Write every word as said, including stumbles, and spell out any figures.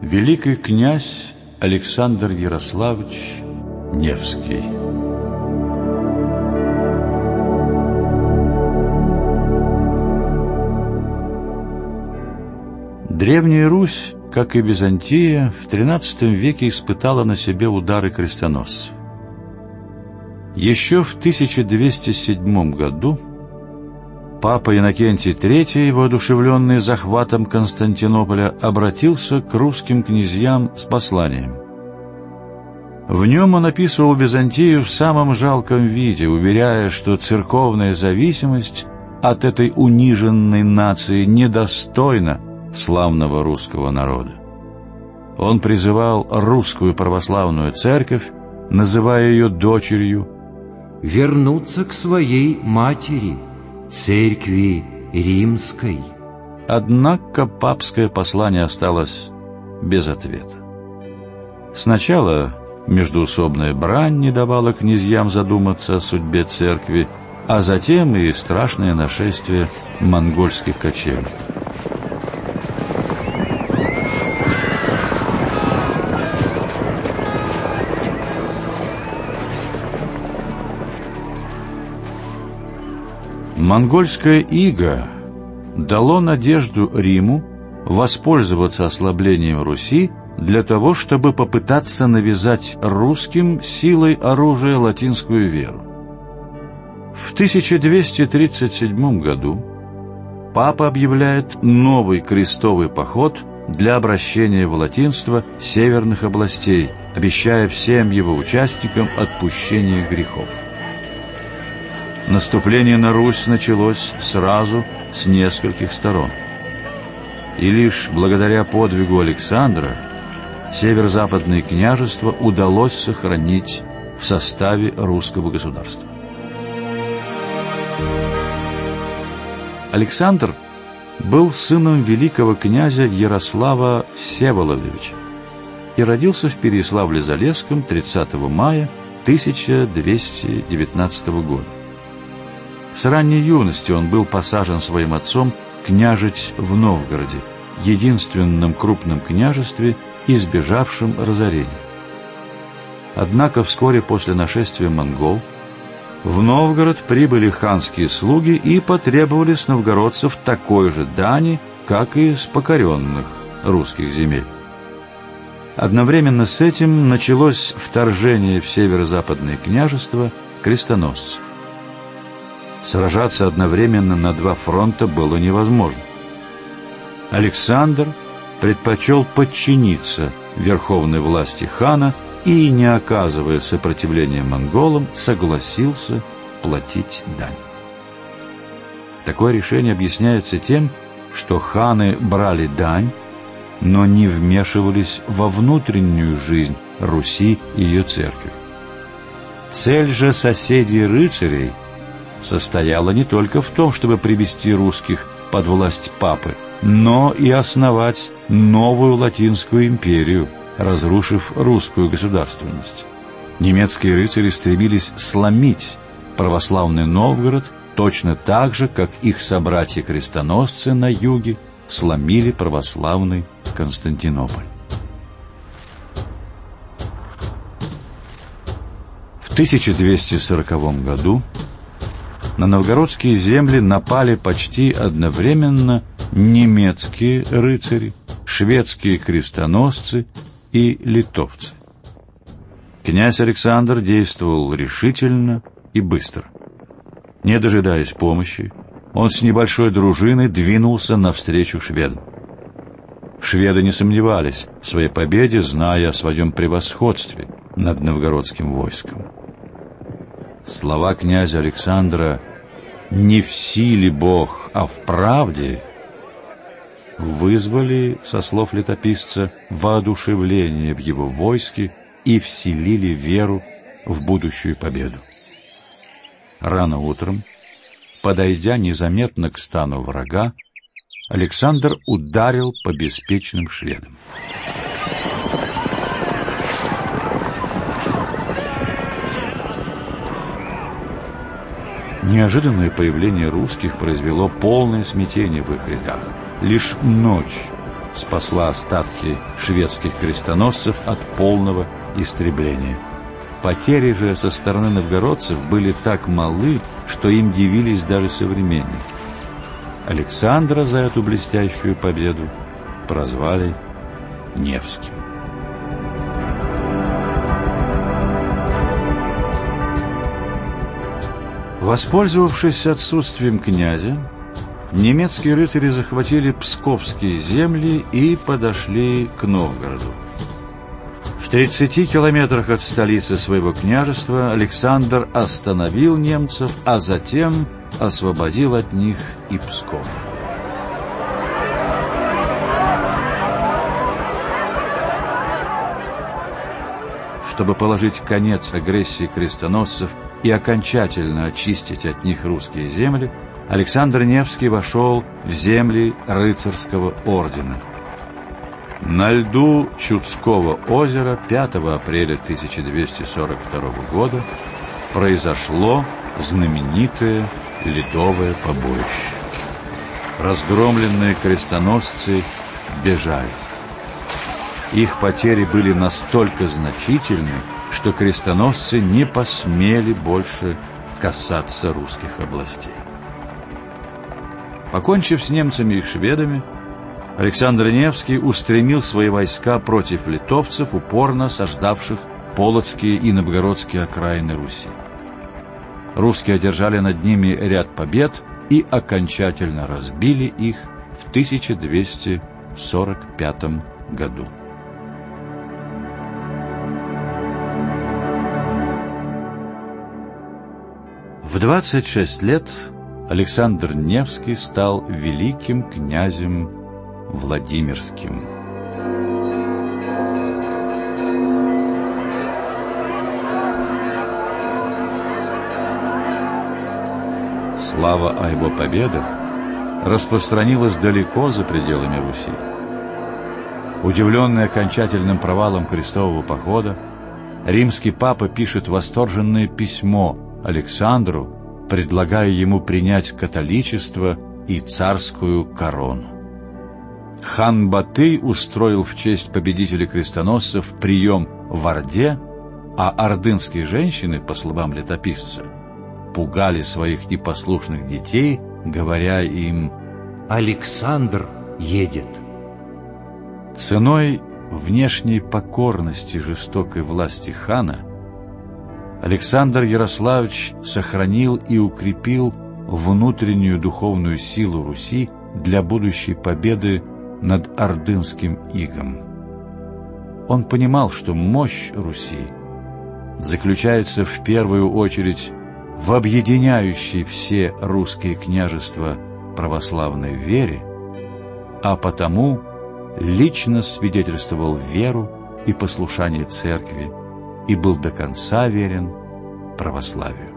Великий князь Александр Ярославич Невский. Древняя Русь, как и Византия, в тринадцатом веке испытала на себе удары крестоносцев. Еще в тысяча двести седьмом году папа Иннокентий третий, воодушевленный захватом Константинополя, обратился к русским князьям с посланием. В нем он описывал Византию в самом жалком виде, уверяя, что церковная зависимость от этой униженной нации недостойна славного русского народа. Он призывал русскую православную церковь, называя ее дочерью, вернуться к своей матери, церкви римской. Однако папское послание осталось без ответа. Сначала междоусобная брань не давала князьям задуматься о судьбе церкви, а затем и страшное нашествие монгольских кочевников. Монгольское иго дало надежду Риму воспользоваться ослаблением Руси для того, чтобы попытаться навязать русским силой оружия латинскую веру. В тысяча двести тридцать седьмом году папа объявляет новый крестовый поход для обращения в латинство северных областей, обещая всем его участникам отпущение грехов. Наступление на Русь началось сразу с нескольких сторон. И лишь благодаря подвигу Александра северо-западное княжество удалось сохранить в составе русского государства. Александр был сыном великого князя Ярослава Всеволодовича и родился в Переяславле-Залесском тридцатого мая тысяча двести девятнадцатого года. С ранней юности он был посажен своим отцом княжить в Новгороде, единственном крупном княжестве, избежавшем разорения. Однако вскоре после нашествия монгол в Новгород прибыли ханские слуги и потребовали с новгородцев такой же дани, как и с покоренных русских земель. Одновременно с этим началось вторжение в северо-западное княжество крестоносцев. Сражаться одновременно на два фронта было невозможно. Александр предпочел подчиниться верховной власти хана и, не оказывая сопротивления монголам, согласился платить дань. Такое решение объясняется тем, что ханы брали дань, но не вмешивались во внутреннюю жизнь Руси и ее церкви. Цель же соседей-рыцарей состояла не только в том, чтобы привести русских под власть папы, но и основать новую латинскую империю, разрушив русскую государственность. Немецкие рыцари стремились сломить православный Новгород точно так же, как их собратья-крестоносцы на юге сломили православный Константинополь. В тысяча двести сороковом году на новгородские земли напали почти одновременно немецкие рыцари, шведские крестоносцы и литовцы. Князь Александр действовал решительно и быстро. Не дожидаясь помощи, он с небольшой дружиной двинулся навстречу шведам. Шведы не сомневались в своей победе, зная о своем превосходстве над новгородским войском. Слова князя Александра «не в силе Бог, а в правде» вызвали, со слов летописца, воодушевление в его войске и вселили веру в будущую победу. Рано утром, подойдя незаметно к стану врага, Александр ударил по беспечным шведам. Неожиданное появление русских произвело полное смятение в их рядах. Лишь ночь спасла остатки шведских крестоносцев от полного истребления. Потери же со стороны новгородцев были так малы, что им дивились даже современники. Александра за эту блестящую победу прозвали Невским. Воспользовавшись отсутствием князя, немецкие рыцари захватили псковские земли и подошли к Новгороду. В тридцати километрах от столицы своего княжества Александр остановил немцев, а затем освободил от них и Псков. Чтобы положить конец агрессии крестоносцев и окончательно очистить от них русские земли, Александр Невский вошел в земли рыцарского ордена. На льду Чудского озера пятого апреля тысяча двести сорок второго года произошло знаменитое ледовое побоище. Разгромленные крестоносцы бежали. Их потери были настолько значительны, что крестоносцы не посмели больше касаться русских областей. Покончив с немцами и шведами, Александр Невский устремил свои войска против литовцев, упорно осаждавших полоцкие и новгородские окраины Руси. Русские одержали над ними ряд побед и окончательно разбили их в тысяча двести сорок пятом году. В двадцать шесть лет Александр Невский стал великим князем Владимирским. Слава о его победах распространилась далеко за пределами Руси. Удивленный окончательным провалом крестового похода, римский папа пишет восторженное письмо Александру, предлагая ему принять католичество и царскую корону. Хан Батый устроил в честь победителей крестоносцев прием в Орде, а ордынские женщины, по словам летописца, пугали своих непослушных детей, говоря им: «Александр едет». Ценой внешней покорности жестокой власти хана Александр Ярославич сохранил и укрепил внутреннюю духовную силу Руси для будущей победы над ордынским игом. Он понимал, что мощь Руси заключается в первую очередь в объединяющей все русские княжества православной вере, а потому лично свидетельствовал веру и послушание церкви и был до конца верен православию.